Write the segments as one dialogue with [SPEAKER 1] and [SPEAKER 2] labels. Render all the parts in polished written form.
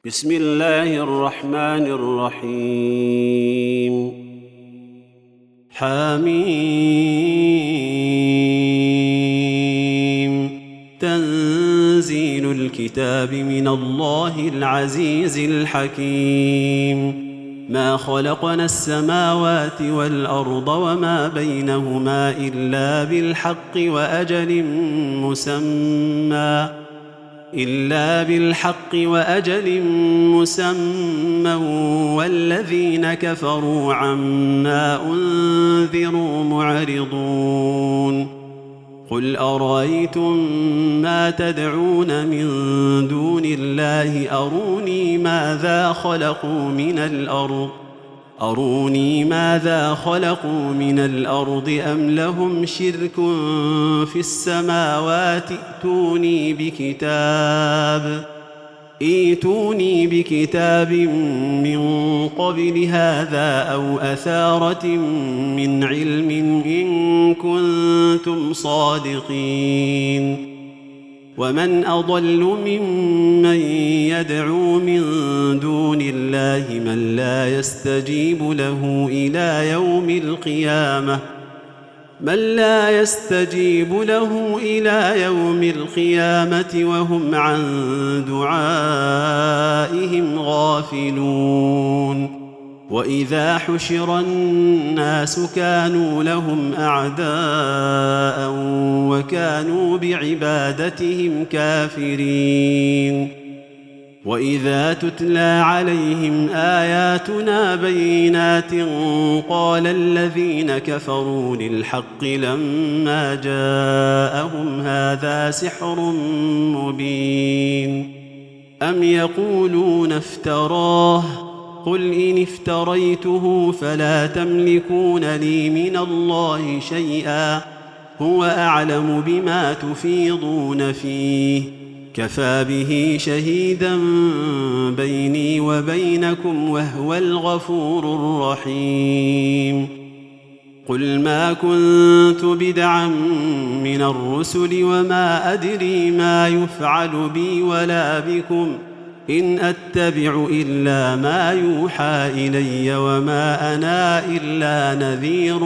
[SPEAKER 1] بسم الله الرحمن الرحيم حميم تنزيل الكتاب من الله العزيز الحكيم ما خلقنا السماوات والأرض وما بينهما إلا بالحق وأجل مسمى والذين كفروا عما أنذروا معرضون قل أرأيتم ما تدعون من دون الله أروني ماذا خلقوا من الأرض أم لهم شرك في السماوات ائتوني بكتاب من قبل هذا أو أثارة من علم إن كنتم صادقين ومن أضل ممن يدعو من دون الله من لا يستجيب له إلى يوم القيامة وهم عن دعائهم غافلون وإذا حشر الناس كانوا لهم أعداء وكانوا بعبادتهم كافرين وإذا تتلى عليهم آياتنا بينات قال الذين كفروا للحق لما جاءهم هذا سحر مبين أم يقولون افتراه قل إن افتريته فلا تملكون لي من الله شيئا هو أعلم بما تفيضون فيه كفى به شهيدا بيني وبينكم وهو الغفور الرحيم قل ما كنت بدعا من الرسل وما أدري ما يفعل بي ولا بكم إن أتبع إلا ما يوحى إلي وما أنا إلا نذير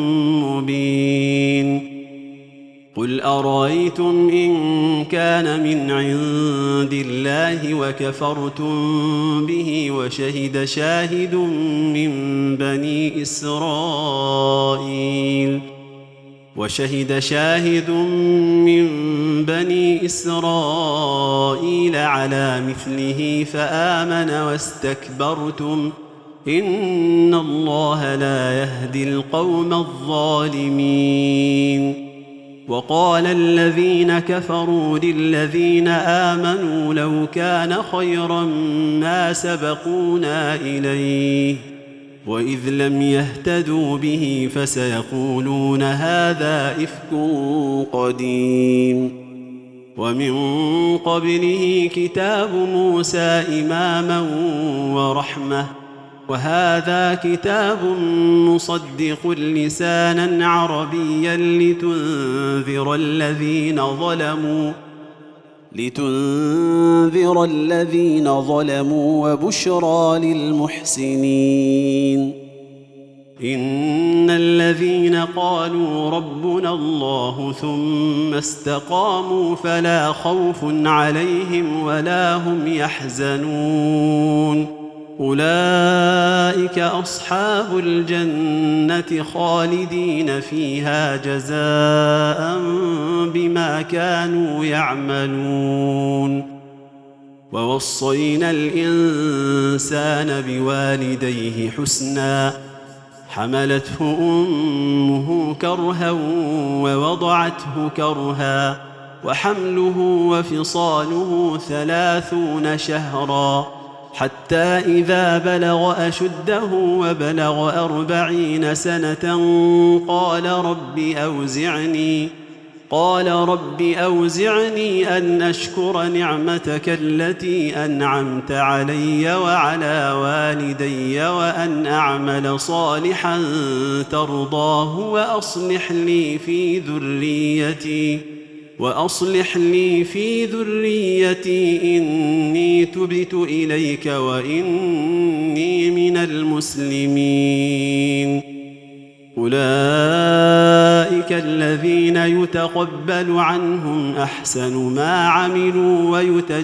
[SPEAKER 1] مبين قل أرأيتم إن كان من عند الله وكفرتم به وشهد شاهد من بني إسرائيل على مثله فآمن واستكبرتم إن الله لا يهدي القوم الظالمين وقال الذين كفروا للذين آمنوا لو كان خيرا ما سبقونا إليه وإذ لم يهتدوا به فسيقولون هذا إفك قديم ومن قبله كتاب موسى إماما ورحمة وهذا كتاب مصدق لسانا عربيا لتنذر الذين ظلموا وبشرى للمحسنين إن الذين قالوا ربنا الله ثم استقاموا فلا خوف عليهم ولا هم يحزنون أولئك أصحاب الجنة خالدين فيها جزاء بما كانوا يعملون ووصينا الإنسان بوالديه حسنا حملته أمه كرها ووضعته كرها وحمله وفصاله 30 شهرا حتى إذا بلغ أشده وبلغ 40 سنة قال رب أوزعني أن أشكر نعمتك التي أنعمت علي وعلى والدي وأن أعمل صالحا ترضاه وأصلح لي في ذريتي وأصلح لي في ذريتي إني تبت إليك وإني من المسلمين. أولئك الذين يتقبل عنهم أحسن ما عملوا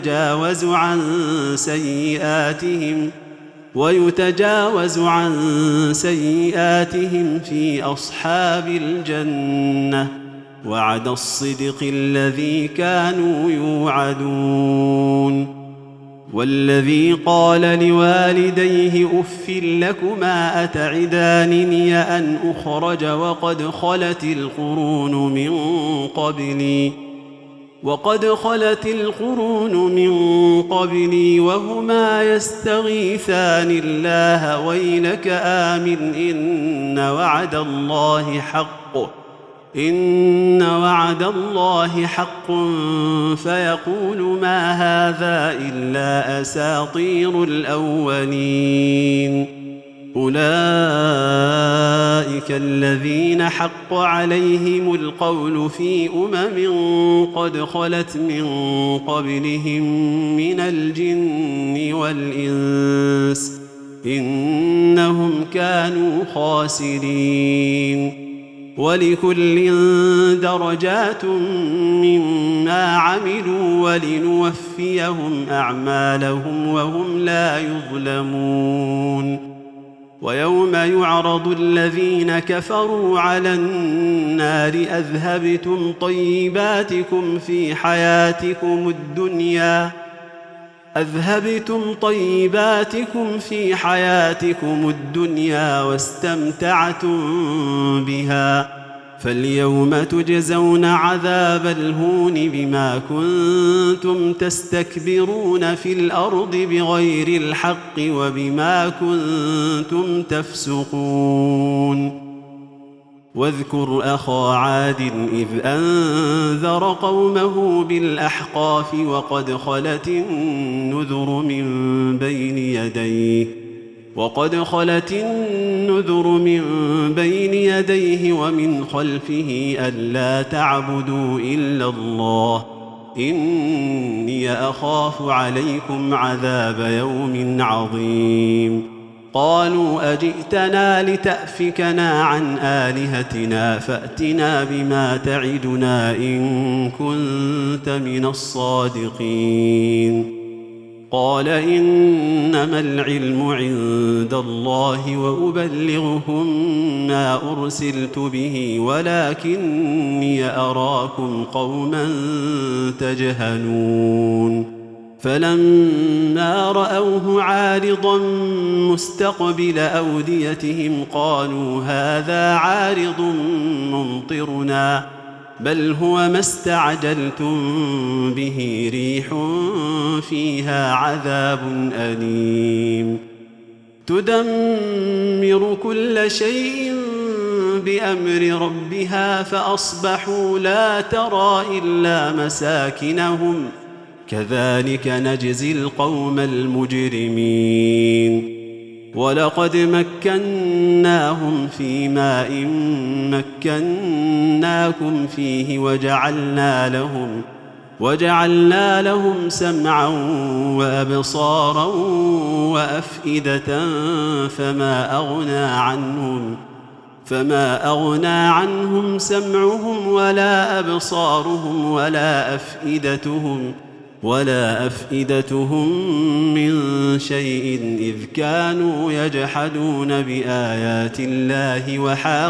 [SPEAKER 1] ويتجاوز عن سيئاتهم في أصحاب الجنة. وعد الصدق الذي كانوا يوعدون. والذي قال لوالديه أف لكما أتعدانني أن أخرج وقد خلت القرون من قبلي وهما يستغيثان الله ويلك آمن إن وعد الله حق فيقول ما هذا إلا أساطير الأولين. أولئك الذين حق عليهم القول في قد خلت من قبلهم من الجن والإنس إنهم كانوا خاسرين. ولكل درجات مما عملوا ولنوفيهم أعمالهم وهم لا يظلمون. ويوم يعرض الذين كفروا على النار أذهبتم طيباتكم في حياتكم الدنيا واستمتعتم بها فاليوم تجزون عذاب الهون بما كنتم تستكبرون في الأرض بغير الحق وبما كنتم تفسقون. واذكر أخا عاد إذ أنذر قومه بالأحقاف وقد خلت النذر من بين يديه ومن خلفه ألا تعبدوا إلا الله إني أخاف عليكم عذاب يوم عظيم. قالوا أجئتنا لتأفكنا عن آلهتنا فأتنا بما تعدنا إن كنت من الصادقين. قال إنما العلم عند الله وأبلغكم ما أرسلت به ولكني أراكم قوما تجهلون. فلما رأوه عارضا مستقبل أوديتهم قالوا هذا عارض ممطرنا بل هو ما استعجلتم به ريح فيها عذاب أليم تدمر كل شيء بأمر ربها فأصبحوا لا ترى إلا مساكنهم كذلك نجزي القوم المجرمين. ولقد مكناهم في ماء مكناكم فيه وجعلنا لهم سمعا وأبصارا وأفئدة فما أغنى عنهم سمعهم ولا أبصارهم ولا أفئدتهم من شيء إذ كانوا يجحدون بآيات الله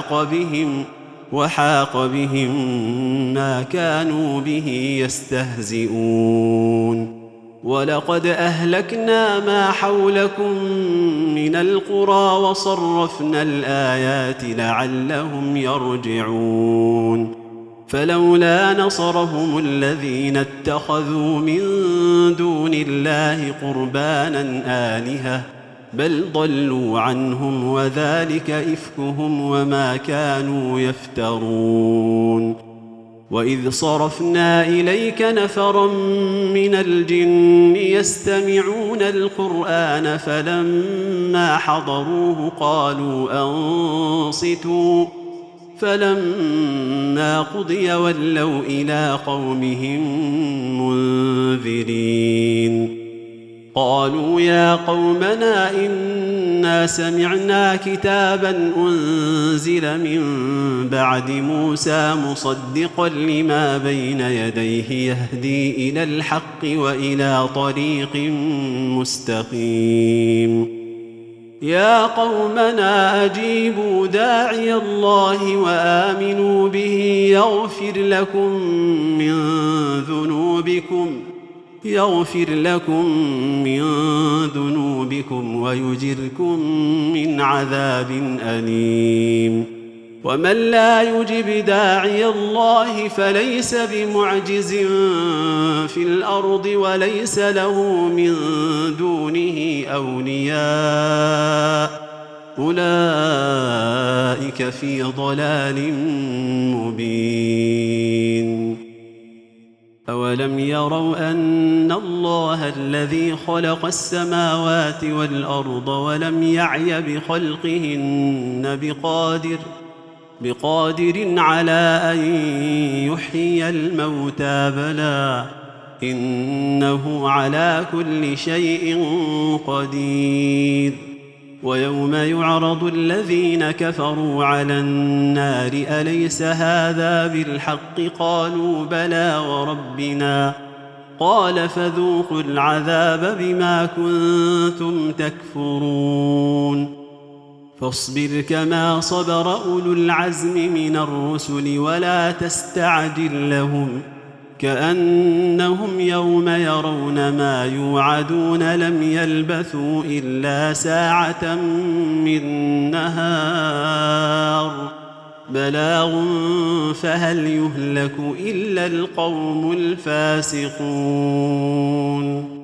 [SPEAKER 1] وحاق بهم ما كانوا به يستهزئون. ولقد أهلكنا ما حولكم من القرى وصرفنا الآيات لعلهم يرجعون. فلولا نصرهم الذين اتخذوا من دون الله قربانا آلهة بل ضلوا عنهم وذلك إفكهم وما كانوا يفترون. وإذ صرفنا إليك نفرا من الجن يستمعون القرآن فلما حضروه قالوا أنصتوا فلما قضي ولوا إلى قومهم منذرين قالوا يا قومنا إنا سمعنا كتابا أنزل من بعد موسى مصدقا لما بين يديه يهدي إلى الحق وإلى طريق مستقيم يا قومنا أجيبوا داعي الله وآمنوا به يغفر لكم من ذنوبكم ويجركم من عذاب أليم ومن لا يجب داعي الله فليس بمعجز في الأرض وليس له من دونه أولياء أولئك في ضلال مبين أولم يروا أن الله الذي خلق السماوات والأرض ولم يعي بخلقهن بقادر على أن يحيي الموتى بلى إنه على كل شيء قدير ويوم يعرض الذين كفروا على النار أليس هذا بالحق قالوا بلى وربنا قال فذوقوا العذاب بما كنتم تكفرون فاصبر كما صبر أولو العزم من الرسل ولا تستعجل لهم كأنهم يوم يرون ما يوعدون لم يلبثوا إلا ساعة من نهار بلاغ فهل يهلك إلا القوم الفاسقون